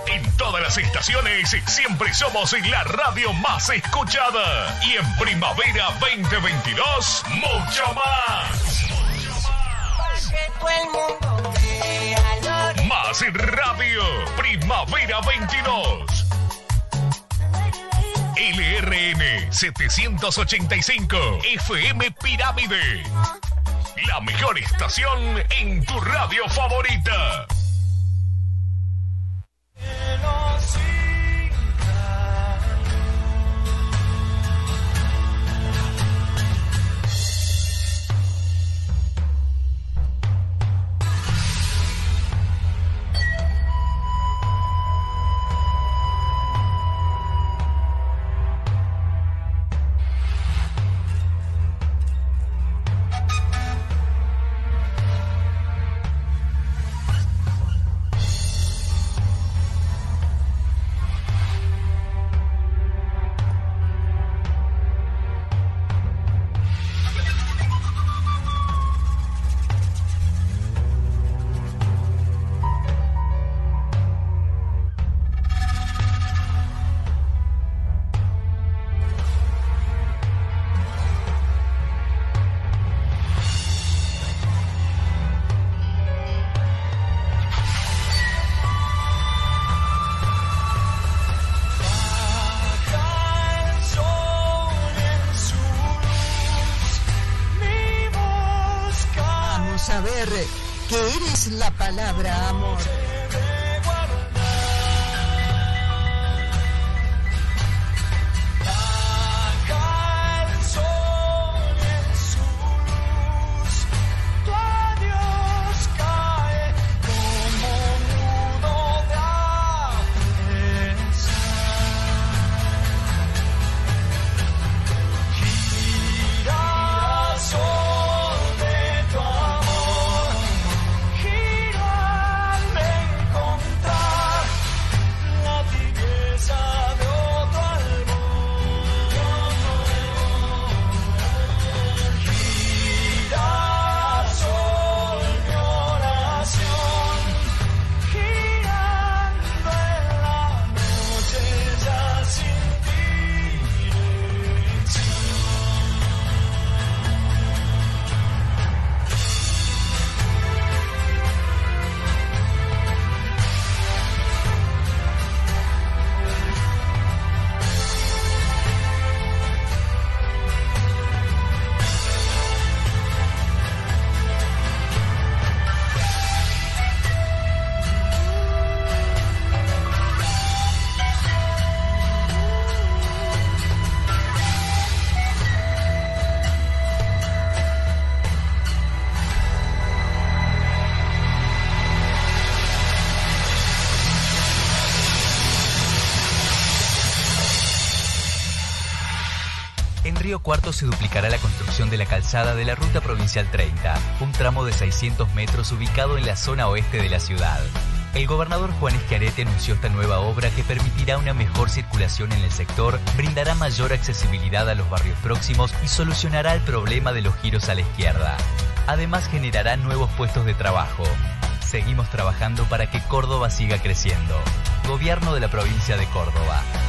En todas las estaciones siempre somos la radio más escuchada. Y en primavera 2022, mucho más. Más radio, primavera 22. LRN 785 FM Pirámide. La mejor estación en tu radio favorita. Que eres la palabra amor. En Río Cuarto se duplicará la construcción de la calzada de la Ruta Provincial 30, un tramo de 600 metros ubicado en la zona oeste de la ciudad. El gobernador Juan Schiaretti anunció esta nueva obra que permitirá una mejor circulación en el sector, brindará mayor accesibilidad a los barrios próximos y solucionará el problema de los giros a la izquierda. Además generará nuevos puestos de trabajo. Seguimos trabajando para que Córdoba siga creciendo. Gobierno de la provincia de Córdoba.